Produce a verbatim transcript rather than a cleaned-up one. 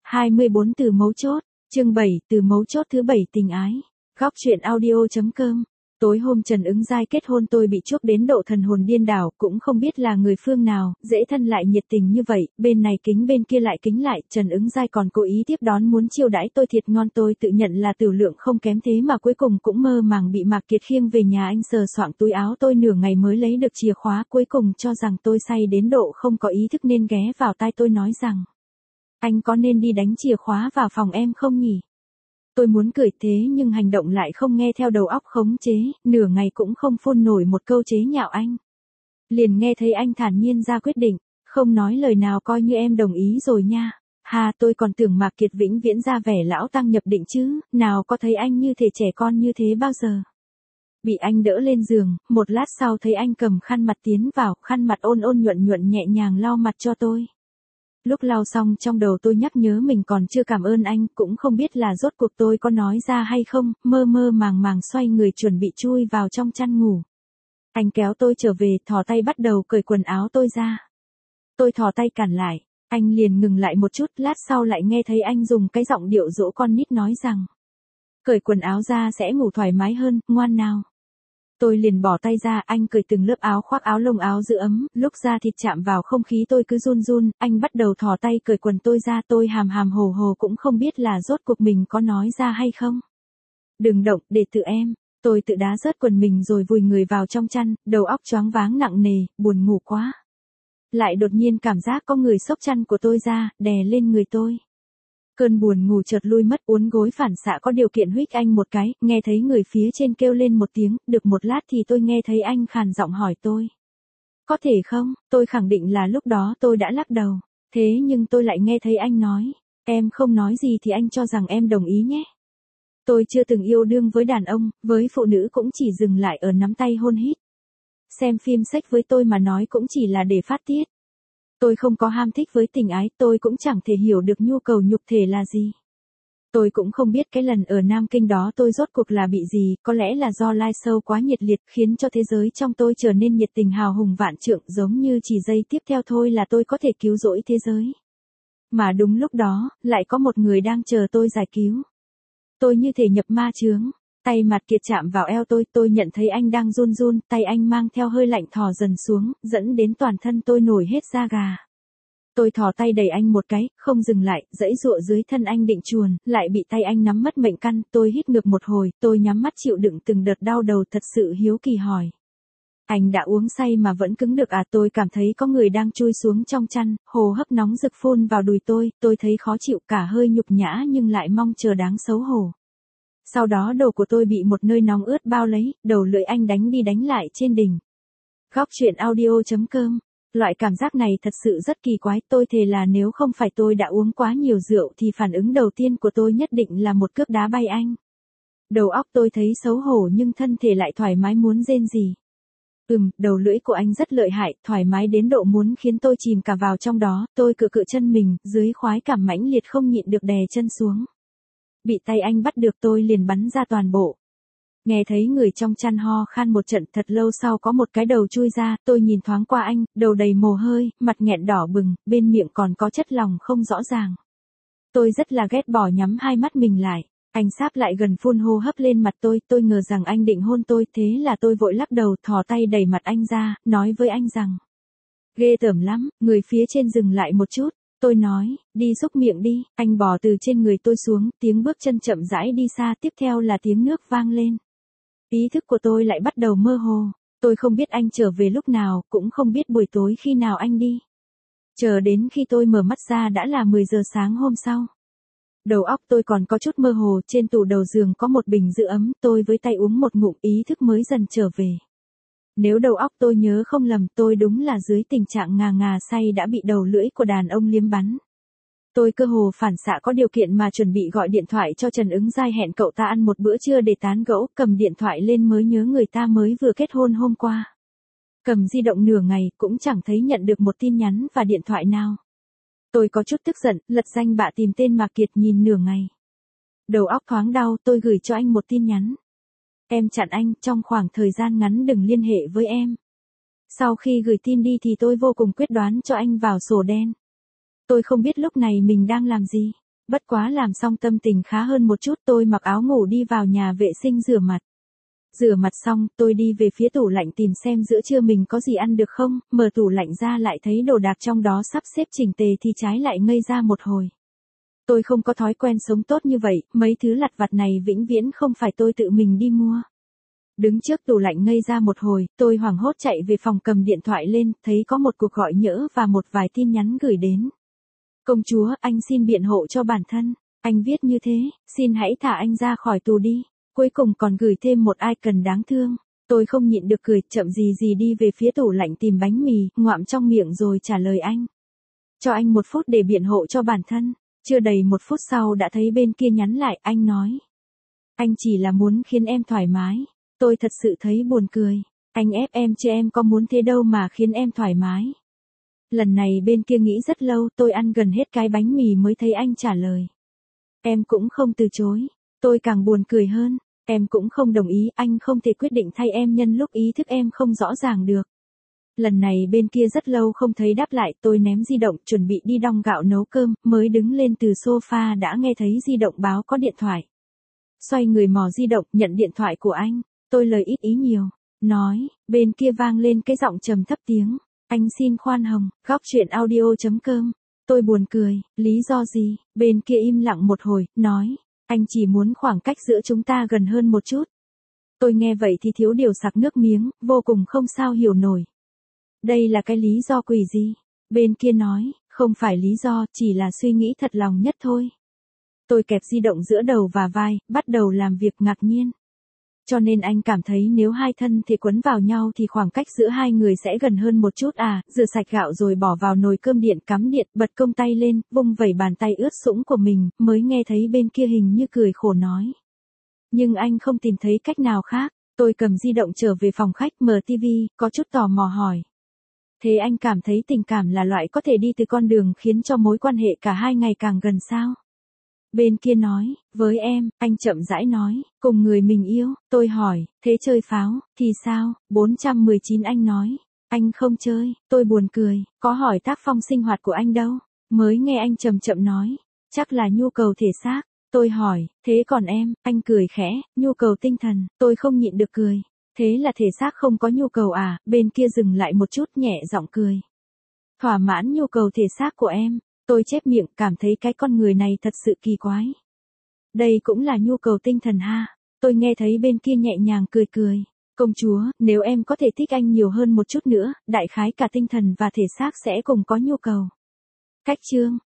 hai mươi bốn từ mấu chốt, chương bảy từ mấu chốt thứ bảy tình ái. Góc truyện audio.com. Tối hôm Trần Ứng Giai kết hôn tôi bị chuốc đến độ thần hồn điên đảo, cũng không biết là người phương nào, dễ thân lại nhiệt tình như vậy, bên này kính bên kia lại kính lại, Trần Ứng Giai còn cố ý tiếp đón muốn chiêu đãi tôi thiệt ngon, tôi tự nhận là tửu lượng không kém thế mà cuối cùng cũng mơ màng bị Mạc Kiệt khiêng về nhà, anh sờ soạng túi áo tôi nửa ngày mới lấy được chìa khóa, cuối cùng cho rằng tôi say đến độ không có ý thức nên ghé vào tai tôi nói rằng: anh có nên đi đánh chìa khóa vào phòng em không nhỉ? Tôi muốn cười thế nhưng hành động lại không nghe theo đầu óc khống chế, nửa ngày cũng không phun nổi một câu chế nhạo anh. Liền nghe thấy anh thản nhiên ra quyết định, không nói lời nào coi như em đồng ý rồi nha. Hà, tôi còn tưởng Mạc Kiệt vĩnh viễn ra vẻ lão tăng nhập định chứ, nào có thấy anh như thể trẻ con như thế bao giờ. Bị anh đỡ lên giường, một lát sau thấy anh cầm khăn mặt tiến vào, khăn mặt ôn ôn nhuận nhuận nhẹ nhàng lau mặt cho tôi. Lúc lau xong trong đầu tôi nhắc nhớ mình còn chưa cảm ơn anh, cũng không biết là rốt cuộc tôi có nói ra hay không, mơ mơ màng màng xoay người chuẩn bị chui vào trong chăn ngủ. Anh kéo tôi trở về, thò tay bắt đầu cởi quần áo tôi ra. Tôi thò tay cản lại, anh liền ngừng lại một chút, lát sau lại nghe thấy anh dùng cái giọng điệu dỗ con nít nói rằng: cởi quần áo ra sẽ ngủ thoải mái hơn, ngoan nào. Tôi liền bỏ tay ra, anh cởi từng lớp áo khoác áo lông áo giữ ấm, lúc da thịt chạm vào không khí tôi cứ run run, anh bắt đầu thò tay cởi quần tôi ra, tôi hàm hàm hồ hồ cũng không biết là rốt cuộc mình có nói ra hay không. Đừng động, để tự em, tôi tự đá rớt quần mình rồi vùi người vào trong chăn, đầu óc choáng váng nặng nề, buồn ngủ quá. Lại đột nhiên cảm giác có người xốc chăn của tôi ra, đè lên người tôi. Cơn buồn ngủ chợt lui mất, uốn gối phản xạ có điều kiện huých anh một cái, nghe thấy người phía trên kêu lên một tiếng, được một lát thì tôi nghe thấy anh khàn giọng hỏi tôi: có thể không? Tôi khẳng định là lúc đó tôi đã lắc đầu, thế nhưng tôi lại nghe thấy anh nói: em không nói gì thì anh cho rằng em đồng ý nhé. Tôi chưa từng yêu đương với đàn ông, với phụ nữ cũng chỉ dừng lại ở nắm tay hôn hít. Xem phim sex với tôi mà nói cũng chỉ là để phát tiết. Tôi không có ham thích với tình ái, tôi cũng chẳng thể hiểu được nhu cầu nhục thể là gì. Tôi cũng không biết cái lần ở Nam Kinh đó tôi rốt cuộc là bị gì, có lẽ là do live show quá nhiệt liệt khiến cho thế giới trong tôi trở nên nhiệt tình hào hùng vạn trượng, giống như chỉ giây tiếp theo thôi là tôi có thể cứu rỗi thế giới. Mà đúng lúc đó, lại có một người đang chờ tôi giải cứu. Tôi như thể nhập ma chướng, tay Mạc Kiệt chạm vào eo tôi, tôi nhận thấy anh đang run run, tay anh mang theo hơi lạnh thò dần xuống, dẫn đến toàn thân tôi nổi hết da gà. Tôi thò tay đẩy anh một cái, không dừng lại, giãy giụa dưới thân anh định chuồn, lại bị tay anh nắm mất mệnh căn, tôi hít ngược một hồi, tôi nhắm mắt chịu đựng từng đợt đau đầu, thật sự hiếu kỳ hỏi: anh đã uống say mà vẫn cứng được à? Tôi cảm thấy có người đang chui xuống trong chăn, hồ hấp nóng rực phun vào đùi tôi, tôi thấy khó chịu, cả hơi nhục nhã nhưng lại mong chờ đáng xấu hổ. Sau đó đầu của tôi bị một nơi nóng ướt bao lấy, đầu lưỡi anh đánh đi đánh lại trên đỉnh. Góc truyện audio.com. Loại cảm giác này thật sự rất kỳ quái, tôi thề là nếu không phải tôi đã uống quá nhiều rượu thì phản ứng đầu tiên của tôi nhất định là một cước đá bay anh. Đầu óc tôi thấy xấu hổ nhưng thân thể lại thoải mái muốn rên rỉ. Ừm, đầu lưỡi của anh rất lợi hại, thoải mái đến độ muốn khiến tôi chìm cả vào trong đó, tôi cựa cựa chân mình, dưới khoái cảm mãnh liệt không nhịn được đè chân xuống. Bị tay anh bắt được tôi liền bắn ra toàn bộ. Nghe thấy người trong chăn ho khan một trận, thật lâu sau có một cái đầu chui ra, tôi nhìn thoáng qua anh, đầu đầy mồ hôi, mặt nghẹn đỏ bừng, bên miệng còn có chất lỏng không rõ ràng. Tôi rất là ghét bỏ nhắm hai mắt mình lại, anh sáp lại gần phun hô hấp lên mặt tôi, tôi ngờ rằng anh định hôn tôi, thế là tôi vội lắc đầu thò tay đẩy mặt anh ra, nói với anh rằng: ghê tởm lắm, người phía trên dừng lại một chút. Tôi nói: đi xúc miệng đi, anh bò từ trên người tôi xuống, tiếng bước chân chậm rãi đi xa, tiếp theo là tiếng nước vang lên. Ý thức của tôi lại bắt đầu mơ hồ, tôi không biết anh trở về lúc nào, cũng không biết buổi tối khi nào anh đi. Chờ đến khi tôi mở mắt ra đã là mười giờ sáng hôm sau. Đầu óc tôi còn có chút mơ hồ, trên tủ đầu giường có một bình giữ ấm, tôi với tay uống một ngụm, ý thức mới dần trở về. Nếu đầu óc tôi nhớ không lầm, tôi đúng là dưới tình trạng ngà ngà say đã bị đầu lưỡi của đàn ông liếm bắn. Tôi cơ hồ phản xạ có điều kiện mà chuẩn bị gọi điện thoại cho Trần Ứng Giai hẹn cậu ta ăn một bữa trưa để tán gẫu, cầm điện thoại lên mới nhớ người ta mới vừa kết hôn hôm qua. Cầm di động nửa ngày cũng chẳng thấy nhận được một tin nhắn và điện thoại nào. Tôi có chút tức giận, lật danh bạ tìm tên Mạc Kiệt nhìn nửa ngày. Đầu óc thoáng đau, tôi gửi cho anh một tin nhắn: em chặn anh, trong khoảng thời gian ngắn đừng liên hệ với em. Sau khi gửi tin đi thì tôi vô cùng quyết đoán cho anh vào sổ đen. Tôi không biết lúc này mình đang làm gì. Bất quá làm xong tâm tình khá hơn một chút, tôi mặc áo ngủ đi vào nhà vệ sinh rửa mặt. Rửa mặt xong, tôi đi về phía tủ lạnh tìm xem giữa trưa mình có gì ăn được không, mở tủ lạnh ra lại thấy đồ đạc trong đó sắp xếp chỉnh tề thì trái lại ngây ra một hồi. Tôi không có thói quen sống tốt như vậy, mấy thứ lặt vặt này vĩnh viễn không phải tôi tự mình đi mua. Đứng trước tủ lạnh ngây ra một hồi, tôi hoảng hốt chạy về phòng cầm điện thoại lên, thấy có một cuộc gọi nhỡ và một vài tin nhắn gửi đến. Công chúa, anh xin biện hộ cho bản thân. Anh viết như thế, xin hãy thả anh ra khỏi tù đi. Cuối cùng còn gửi thêm một icon đáng thương. Tôi không nhịn được cười, chậm gì gì đi về phía tủ lạnh tìm bánh mì, ngoạm trong miệng rồi trả lời anh. Cho anh một phút để biện hộ cho bản thân. Chưa đầy một phút sau đã thấy bên kia nhắn lại, anh nói. Anh chỉ là muốn khiến em thoải mái. Tôi thật sự thấy buồn cười. Anh ép em chứ em có muốn thế đâu mà khiến em thoải mái. Lần này bên kia nghĩ rất lâu, tôi ăn gần hết cái bánh mì mới thấy anh trả lời. Em cũng không từ chối. Tôi càng buồn cười hơn. Em cũng không đồng ý, anh không thể quyết định thay em nhân lúc ý thức em không rõ ràng được. Lần này bên kia rất lâu không thấy đáp lại, tôi ném di động chuẩn bị đi đong gạo nấu cơm, mới đứng lên từ sofa đã nghe thấy di động báo có điện thoại. Xoay người mò di động, nhận điện thoại của anh, tôi lời ít ý nhiều, nói, bên kia vang lên cái giọng trầm thấp tiếng, anh xin khoan hồng, góc truyện audio chấm com. Tôi buồn cười, lý do gì? Bên kia im lặng một hồi, nói, anh chỉ muốn khoảng cách giữa chúng ta gần hơn một chút. Tôi nghe vậy thì thiếu điều sặc nước miếng, vô cùng không sao hiểu nổi. Đây là cái lý do quỷ gì? Bên kia nói, không phải lý do, chỉ là suy nghĩ thật lòng nhất thôi. Tôi kẹp di động giữa đầu và vai, bắt đầu làm việc ngạc nhiên. Cho nên anh cảm thấy nếu hai thân thể quấn vào nhau thì khoảng cách giữa hai người sẽ gần hơn một chút à, rửa sạch gạo rồi bỏ vào nồi cơm điện cắm điện, bật công tay lên, vung vẩy bàn tay ướt sũng của mình, mới nghe thấy bên kia hình như cười khổ nói. Nhưng anh không tìm thấy cách nào khác, tôi cầm di động trở về phòng khách mở tivi, có chút tò mò hỏi. Thế anh cảm thấy tình cảm là loại có thể đi từ con đường khiến cho mối quan hệ cả hai ngày càng gần sao? Bên kia nói, với em, anh chậm rãi nói, cùng người mình yêu, tôi hỏi, thế chơi pháo, thì sao? bốn trăm mười chín anh nói, anh không chơi, tôi buồn cười, có hỏi tác phong sinh hoạt của anh đâu, mới nghe anh chậm chậm nói, chắc là nhu cầu thể xác, tôi hỏi, thế còn em, anh cười khẽ, nhu cầu tinh thần, tôi không nhịn được cười, thế là thể xác không có nhu cầu à, bên kia dừng lại một chút nhẹ giọng cười. Thỏa mãn nhu cầu thể xác của em. Tôi chép miệng, cảm thấy cái con người này thật sự kỳ quái. Đây cũng là nhu cầu tinh thần ha. Tôi nghe thấy bên kia nhẹ nhàng cười cười. Công chúa, nếu em có thể thích anh nhiều hơn một chút nữa, đại khái cả tinh thần và thể xác sẽ cùng có nhu cầu. Cách chương